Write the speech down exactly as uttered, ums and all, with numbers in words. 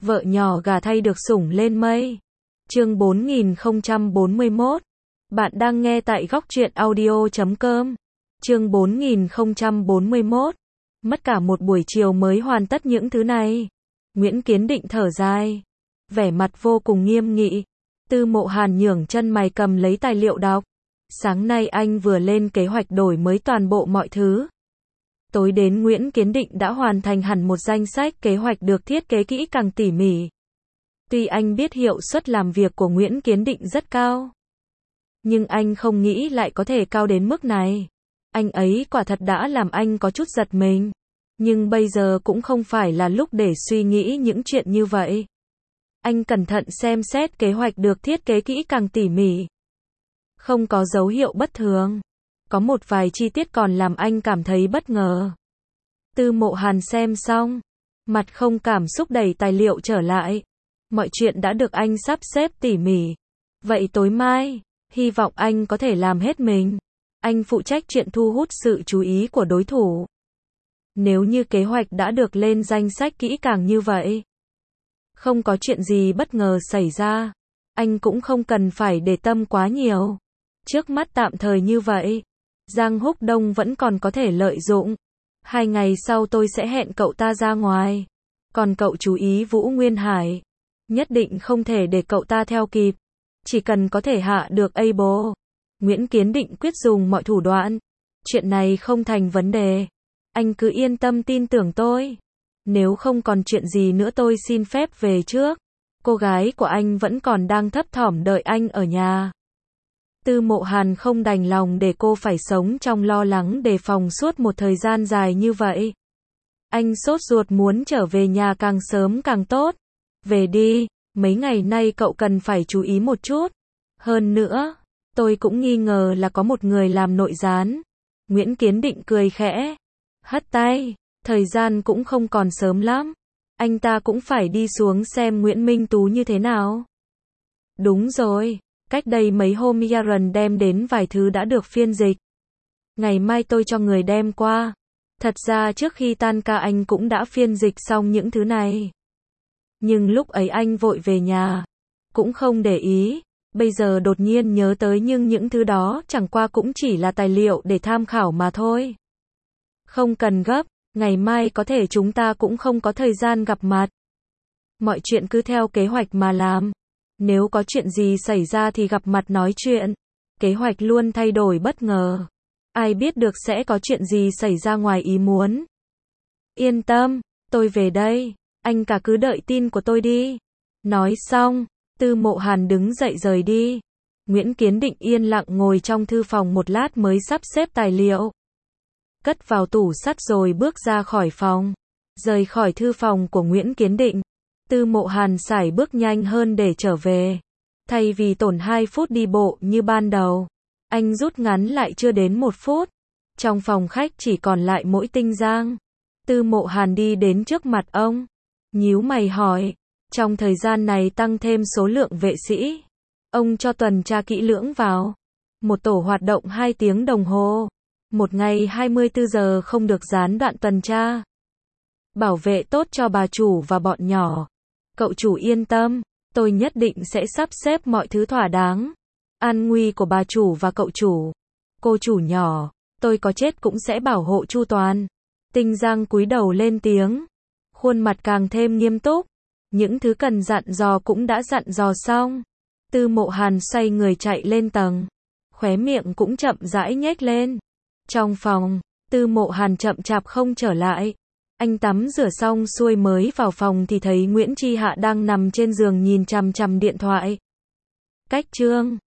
Vợ nhỏ gà thay được sủng lên mây. Chương bốn nghìn không trăm bốn mươi mốt. Bạn đang nghe tại góc truyện audio chấm com. Chương bốn nghìn không trăm bốn mươi mốt. Mất cả một buổi chiều mới hoàn tất những thứ này. Nguyễn Kiến Định thở dài, vẻ mặt vô cùng nghiêm nghị. Tư Mộ Hàn nhướng chân mày cầm lấy tài liệu đọc. Sáng nay anh vừa lên kế hoạch đổi mới toàn bộ mọi thứ. Tối đến Nguyễn Kiến Định đã hoàn thành hẳn một danh sách kế hoạch được thiết kế kỹ càng tỉ mỉ. Tuy anh biết hiệu suất làm việc của Nguyễn Kiến Định rất cao, nhưng anh không nghĩ lại có thể cao đến mức này. Anh ấy quả thật đã làm anh có chút giật mình. Nhưng bây giờ cũng không phải là lúc để suy nghĩ những chuyện như vậy. Anh cẩn thận xem xét kế hoạch được thiết kế kỹ càng tỉ mỉ. Không có dấu hiệu bất thường. Có một vài chi tiết còn làm anh cảm thấy bất ngờ. Tư Mộ Hàn xem xong, mặt không cảm xúc đẩy tài liệu trở lại. Mọi chuyện đã được anh sắp xếp tỉ mỉ. Vậy tối mai, hy vọng anh có thể làm hết mình. Anh phụ trách chuyện thu hút sự chú ý của đối thủ. Nếu như kế hoạch đã được lên danh sách kỹ càng như vậy, không có chuyện gì bất ngờ xảy ra, anh cũng không cần phải để tâm quá nhiều. Trước mắt tạm thời như vậy, Giang Húc Đông vẫn còn có thể lợi dụng. Hai ngày sau tôi sẽ hẹn cậu ta ra ngoài. Còn cậu chú ý Vũ Nguyên Hải. Nhất định không thể để cậu ta theo kịp. Chỉ cần có thể hạ được Able, Nguyễn Kiến Định quyết dùng mọi thủ đoạn. Chuyện này không thành vấn đề. Anh cứ yên tâm tin tưởng tôi. Nếu không còn chuyện gì nữa tôi xin phép về trước. Cô gái của anh vẫn còn đang thấp thỏm đợi anh ở nhà. Tư Mộ Hàn không đành lòng để cô phải sống trong lo lắng đề phòng suốt một thời gian dài như vậy. Anh sốt ruột muốn trở về nhà càng sớm càng tốt. Về đi, mấy ngày nay cậu cần phải chú ý một chút. Hơn nữa, tôi cũng nghi ngờ là có một người làm nội gián. Nguyễn Kiến Định cười khẽ, hất tay, thời gian cũng không còn sớm lắm. Anh ta cũng phải đi xuống xem Nguyễn Minh Tú như thế nào. Đúng rồi. Cách đây mấy hôm Yaron đem đến vài thứ đã được phiên dịch. Ngày mai tôi cho người đem qua. Thật ra trước khi tan ca anh cũng đã phiên dịch xong những thứ này. Nhưng lúc ấy anh vội về nhà, cũng không để ý. Bây giờ đột nhiên nhớ tới nhưng những thứ đó chẳng qua cũng chỉ là tài liệu để tham khảo mà thôi. Không cần gấp, ngày mai có thể chúng ta cũng không có thời gian gặp mặt. Mọi chuyện cứ theo kế hoạch mà làm. Nếu có chuyện gì xảy ra thì gặp mặt nói chuyện. Kế hoạch luôn thay đổi bất ngờ. Ai biết được sẽ có chuyện gì xảy ra ngoài ý muốn. Yên tâm, tôi về đây. Anh cả cứ đợi tin của tôi đi. Nói xong, Tư Mộ Hàn đứng dậy rời đi. Nguyễn Kiến Định yên lặng ngồi trong thư phòng một lát mới sắp xếp tài liệu. Cất vào tủ sắt rồi bước ra khỏi phòng. Rời khỏi thư phòng của Nguyễn Kiến Định. Tư Mộ Hàn sải bước nhanh hơn để trở về. Thay vì tổn hai phút đi bộ như ban đầu, anh rút ngắn lại chưa đến một phút. Trong phòng khách chỉ còn lại mỗi Tinh Giang. Tư Mộ Hàn đi đến trước mặt ông, nhíu mày hỏi, trong thời gian này tăng thêm số lượng vệ sĩ. Ông cho tuần tra kỹ lưỡng vào. Một tổ hoạt động hai tiếng đồng hồ. Một ngày hai mươi tư giờ không được gián đoạn tuần tra. Bảo vệ tốt cho bà chủ và bọn nhỏ. Cậu chủ yên tâm, tôi nhất định sẽ sắp xếp mọi thứ thỏa đáng. An nguy của bà chủ và cậu chủ. Cô chủ nhỏ, tôi có chết cũng sẽ bảo hộ chu toàn. Tinh Giang cúi đầu lên tiếng. Khuôn mặt càng thêm nghiêm túc. Những thứ cần dặn dò cũng đã dặn dò xong. Tư Mộ Hàn xoay người chạy lên tầng. Khóe miệng cũng chậm rãi nhếch lên. Trong phòng, Tư Mộ Hàn chậm chạp không trở lại. Anh tắm rửa xong xuôi mới vào phòng thì thấy Nguyễn Chi Hạ đang nằm trên giường nhìn chằm chằm điện thoại. Cách chương